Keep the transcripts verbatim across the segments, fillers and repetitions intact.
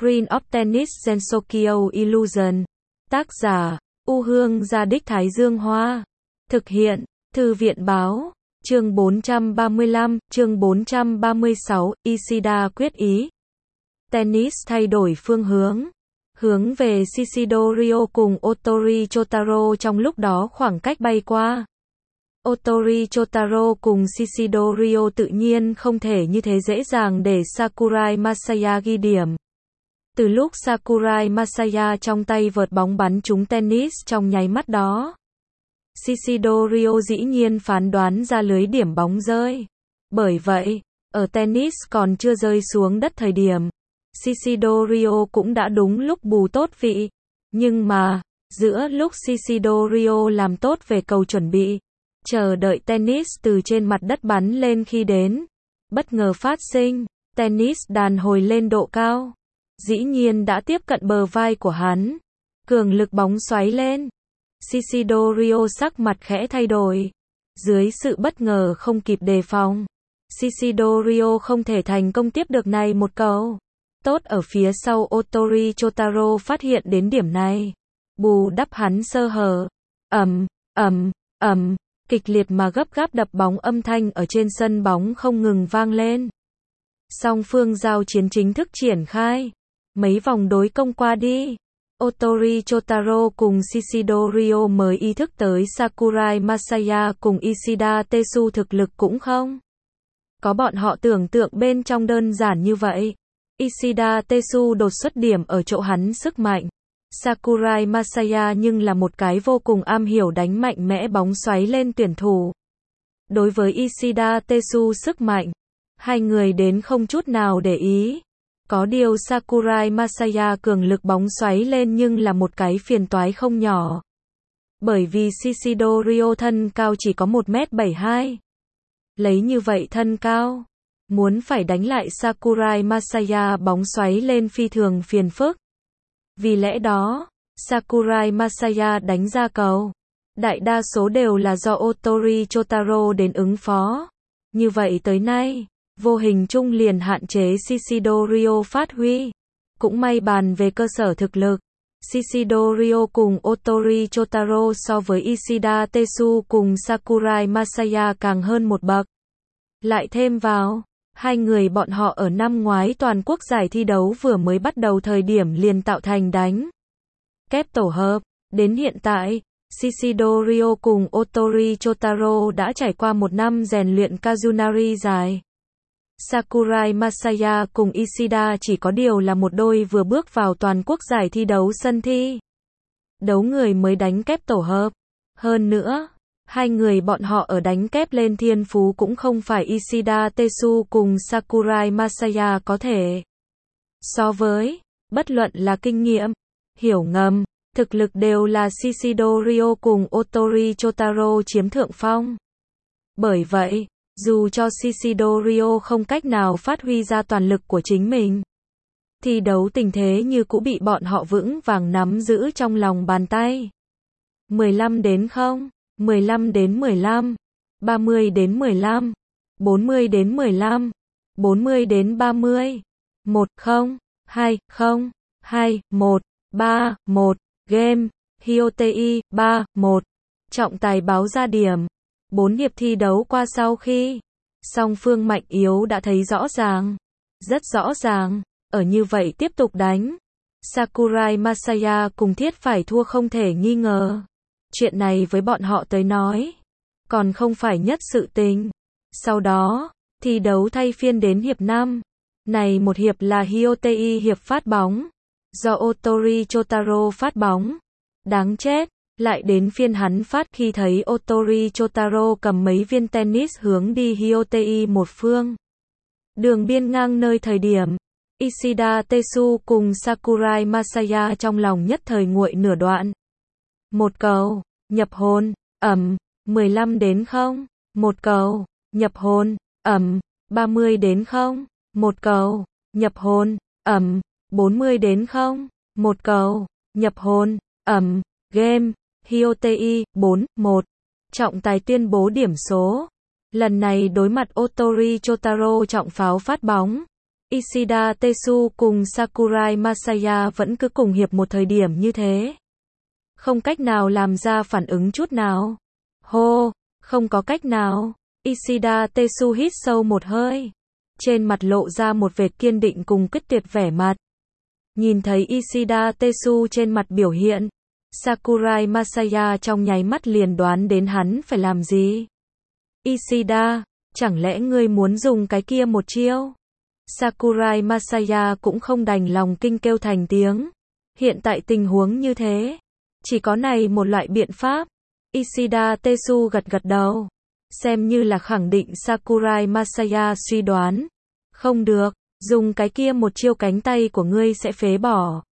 Green of Tennis Gensokyo Illusion. Tác giả, U Hương Gia Đích Thái Dương Hoa. Thực hiện, Thư viện Báo. Chương bốn trăm ba mươi lăm, chương bốn trăm ba mươi sáu, Ishida quyết ý. Tennis thay đổi phương hướng. Hướng về Shishido cùng Otori Chotaro trong lúc đó khoảng cách bay qua. Otori Chotaro cùng Shishido tự nhiên không thể như thế dễ dàng để Sakurai Masaya ghi điểm. Từ lúc Sakurai Masaya trong tay vợt bóng bắn trúng tennis trong nháy mắt đó, Shishido dĩ nhiên phán đoán ra lưới điểm bóng rơi. Bởi vậy, ở tennis còn chưa rơi xuống đất thời điểm, Shishido cũng đã đúng lúc bù tốt vị. Nhưng mà, giữa lúc Shishido làm tốt về cầu chuẩn bị, chờ đợi tennis từ trên mặt đất bắn lên khi đến, bất ngờ phát sinh, tennis đàn hồi lên độ cao. Dĩ nhiên đã tiếp cận bờ vai của hắn. Cường lực bóng xoáy lên. Shishido sắc mặt khẽ thay đổi. Dưới sự bất ngờ không kịp đề phòng, Shishido không thể thành công tiếp được này một cầu. Tốt ở phía sau Otori Chotaro phát hiện đến điểm này, bù đắp hắn sơ hở. Ầm, ầm, ầm, kịch liệt mà gấp gáp đập bóng âm thanh ở trên sân bóng không ngừng vang lên. Song phương giao chiến chính thức triển khai. Mấy vòng đối công qua đi, Otori Chotaro cùng Shishido mới ý thức tới Sakurai Masaya cùng Ishida Tetsu thực lực cũng không có bọn họ tưởng tượng bên trong đơn giản như vậy. Ishida Tetsu đột xuất điểm ở chỗ hắn sức mạnh. Sakurai Masaya nhưng là một cái vô cùng am hiểu đánh mạnh mẽ bóng xoáy lên tuyển thủ. Đối với Ishida Tetsu sức mạnh, hai người đến không chút nào để ý. Có điều Sakurai Masaya cường lực bóng xoáy lên nhưng là một cái phiền toái không nhỏ. Bởi vì Shishido thân cao chỉ có một mét bảy mươi hai. Lấy như vậy thân cao, muốn phải đánh lại Sakurai Masaya bóng xoáy lên phi thường phiền phức. Vì lẽ đó, Sakurai Masaya đánh ra cầu. Đại đa số đều là do Otori Chotaro đến ứng phó. Như vậy tới nay, vô hình chung liền hạn chế Shishido phát huy. Cũng may bàn về cơ sở thực lực, Shishido cùng Otori Chotaro so với Ishida Tetsu cùng Sakurai Masaya càng hơn một bậc. Lại thêm vào, hai người bọn họ ở năm ngoái toàn quốc giải thi đấu vừa mới bắt đầu thời điểm liền tạo thành đánh kép tổ hợp. Đến hiện tại, Shishido cùng Otori Chotaro đã trải qua một năm rèn luyện Kazunari dài. Sakurai Masaya cùng Ishida chỉ có điều là một đôi vừa bước vào toàn quốc giải thi đấu sân thi đấu người mới đánh kép tổ hợp. Hơn nữa, hai người bọn họ ở đánh kép lên thiên phú cũng không phải Ishida Tetsu cùng Sakurai Masaya có thể so với. Bất luận là kinh nghiệm, hiểu ngầm, thực lực đều là Shishido cùng Otori Chotaro chiếm thượng phong. Bởi vậy, dù cho Shishido không cách nào phát huy ra toàn lực của chính mình, thi đấu tình thế như cũ bị bọn họ vững vàng nắm giữ trong lòng bàn tay. mười lăm đến không, mười lăm đến mười lăm, ba mươi đến mười lăm, bốn mươi đến mười lăm, bốn mươi đến ba mươi, một không, hai không, hai một, ba một, game, Hyotei, ba một. Trọng tài báo ra điểm. Bốn hiệp thi đấu qua sau khi song phương mạnh yếu đã thấy rõ ràng, rất rõ ràng, ở như vậy tiếp tục đánh, Sakurai Masaya cùng thiết phải thua không thể nghi ngờ. Chuyện này với bọn họ tới nói, còn không phải nhất sự tình. Sau đó, thi đấu thay phiên đến hiệp năm. Này một hiệp là Hyotei hiệp phát bóng, do Otori Chotaro phát bóng. Đáng chết. Lại đến phiên hắn phát khi thấy Otori Chotaro cầm mấy viên tennis hướng đi Hyotei một phương. Đường biên ngang nơi thời điểm, Ishida Tetsu cùng Sakurai Masaya trong lòng nhất thời nguội nửa đoạn. Một cầu, nhập hồn, ầm, mười lăm đến không, một cầu, nhập hồn, ầm, ba mươi đến không, một cầu, nhập hồn, ầm, bốn mươi đến không, một cầu, nhập hồn, ầm, game. Hyotei, bốn một. Trọng tài tuyên bố điểm số. Lần này đối mặt Otori Chotaro trọng pháo phát bóng. Ishida Tetsu cùng Sakurai Masaya vẫn cứ cùng hiệp một thời điểm như thế. Không cách nào làm ra phản ứng chút nào. Hô, không có cách nào. Ishida Tetsu hít sâu một hơi. Trên mặt lộ ra một vệt kiên định cùng quyết tuyệt vẻ mặt. Nhìn thấy Ishida Tetsu trên mặt biểu hiện, Sakurai Masaya trong nháy mắt liền đoán đến hắn phải làm gì. Ishida, chẳng lẽ ngươi muốn dùng cái kia một chiêu? Sakurai Masaya cũng không đành lòng kinh kêu thành tiếng. Hiện tại tình huống như thế, chỉ có này một loại biện pháp. Ishida Tetsu gật gật đầu, xem như là khẳng định Sakurai Masaya suy đoán. Không được, dùng cái kia một chiêu cánh tay của ngươi sẽ phế bỏ.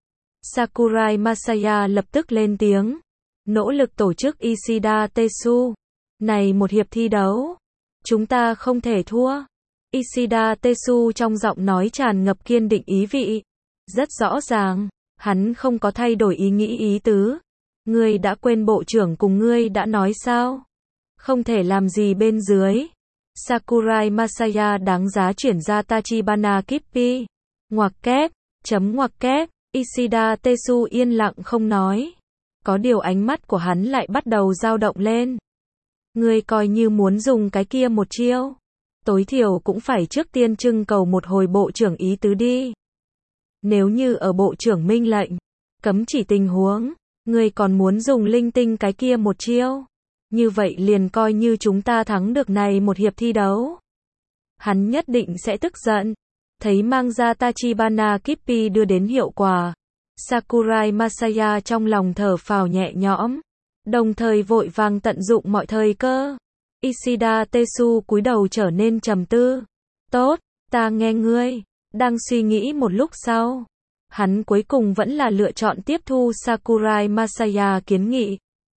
Sakurai Masaya lập tức lên tiếng, nỗ lực tổ chức Ishida Tetsu. Này một hiệp thi đấu, chúng ta không thể thua. Ishida Tetsu trong giọng nói tràn ngập kiên định ý vị. Rất rõ ràng, hắn không có thay đổi ý nghĩ ý tứ. Ngươi đã quên bộ trưởng cùng ngươi đã nói sao? Không thể làm gì bên dưới. Sakurai Masaya đáng giá chuyển ra Tachibana Kippi. Ngoặc kép, chấm ngoặc kép, Ishida Tetsu yên lặng không nói. Có điều ánh mắt của hắn lại bắt đầu dao động lên. Ngươi coi như muốn dùng cái kia một chiêu, tối thiểu cũng phải trước tiên trưng cầu một hồi bộ trưởng ý tứ đi. Nếu như ở bộ trưởng minh lệnh, cấm chỉ tình huống, ngươi còn muốn dùng linh tinh cái kia một chiêu, như vậy liền coi như chúng ta thắng được này một hiệp thi đấu. Hắn nhất định sẽ tức giận. Thấy mang ra Tachibana Kippi đưa đến hiệu quả, Sakurai Masaya trong lòng thở phào nhẹ nhõm, đồng thời vội vàng tận dụng mọi thời cơ. Ishida Tetsu cúi đầu trở nên trầm tư. Tốt, ta nghe ngươi. Đang suy nghĩ một lúc sau, hắn cuối cùng vẫn là lựa chọn tiếp thu Sakurai Masaya kiến nghị.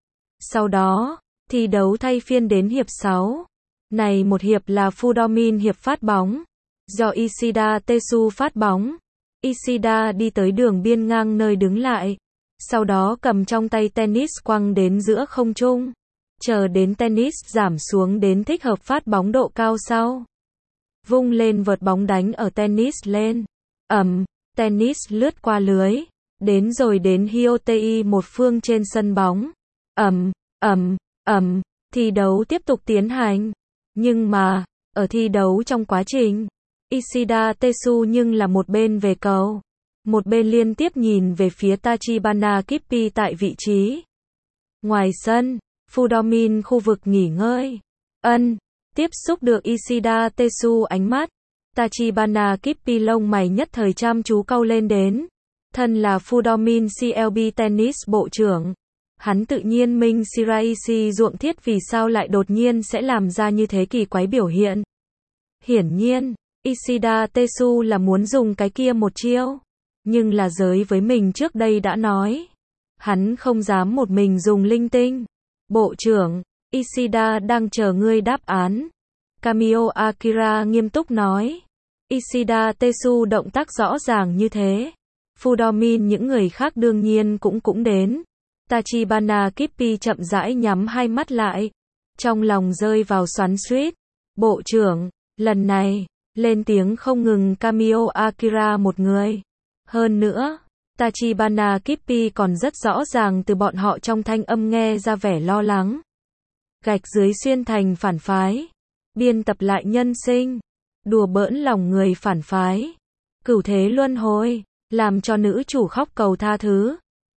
Sau đó, thi đấu thay phiên đến hiệp sáu. Này một hiệp là Fudomin hiệp phát bóng. Do Ishida Tetsu phát bóng, Ishida đi tới đường biên ngang nơi đứng lại. Sau đó cầm trong tay tennis quăng đến giữa không trung. Chờ đến tennis giảm xuống đến thích hợp phát bóng độ cao sau. Vung lên vợt bóng đánh ở tennis lên. Ầm, tennis lướt qua lưới. Đến rồi đến Hyotei một phương trên sân bóng. Ầm, ầm, ầm, thi đấu tiếp tục tiến hành. Nhưng mà, ở thi đấu trong quá trình, Ishida Tetsu nhưng là một bên về cầu, một bên liên tiếp nhìn về phía Tachibana Kippi tại vị trí ngoài sân, Fudomin khu vực nghỉ ngơi. Ân, tiếp xúc được Ishida Tetsu ánh mắt, Tachibana Kippi lông mày nhất thời chăm chú cau lên đến. Thân là Fudomin xê lờ bê tennis bộ trưởng, hắn tự nhiên minh Shiraishi ruộng thiết vì sao lại đột nhiên sẽ làm ra như thế kỳ quái biểu hiện. Hiển nhiên, Ishida Tetsu là muốn dùng cái kia một chiêu, nhưng là giới với mình trước đây đã nói, hắn không dám một mình dùng linh tinh. Bộ trưởng, Ishida đang chờ ngươi đáp án. Kamio Akira nghiêm túc nói. Ishida Tetsu động tác rõ ràng như thế. Fudomin những người khác đương nhiên cũng cũng đến. Tachibana Kippi chậm rãi nhắm hai mắt lại, trong lòng rơi vào xoắn xuýt. Bộ trưởng, lần này, lên tiếng không ngừng Kamio Akira một người. Hơn nữa, Tachibana Kippi còn rất rõ ràng từ bọn họ trong thanh âm nghe ra vẻ lo lắng. Gạch dưới xuyên thành phản phái, biên tập lại nhân sinh, đùa bỡn lòng người phản phái, cửu thế luân hồi, làm cho nữ chủ khóc cầu tha thứ.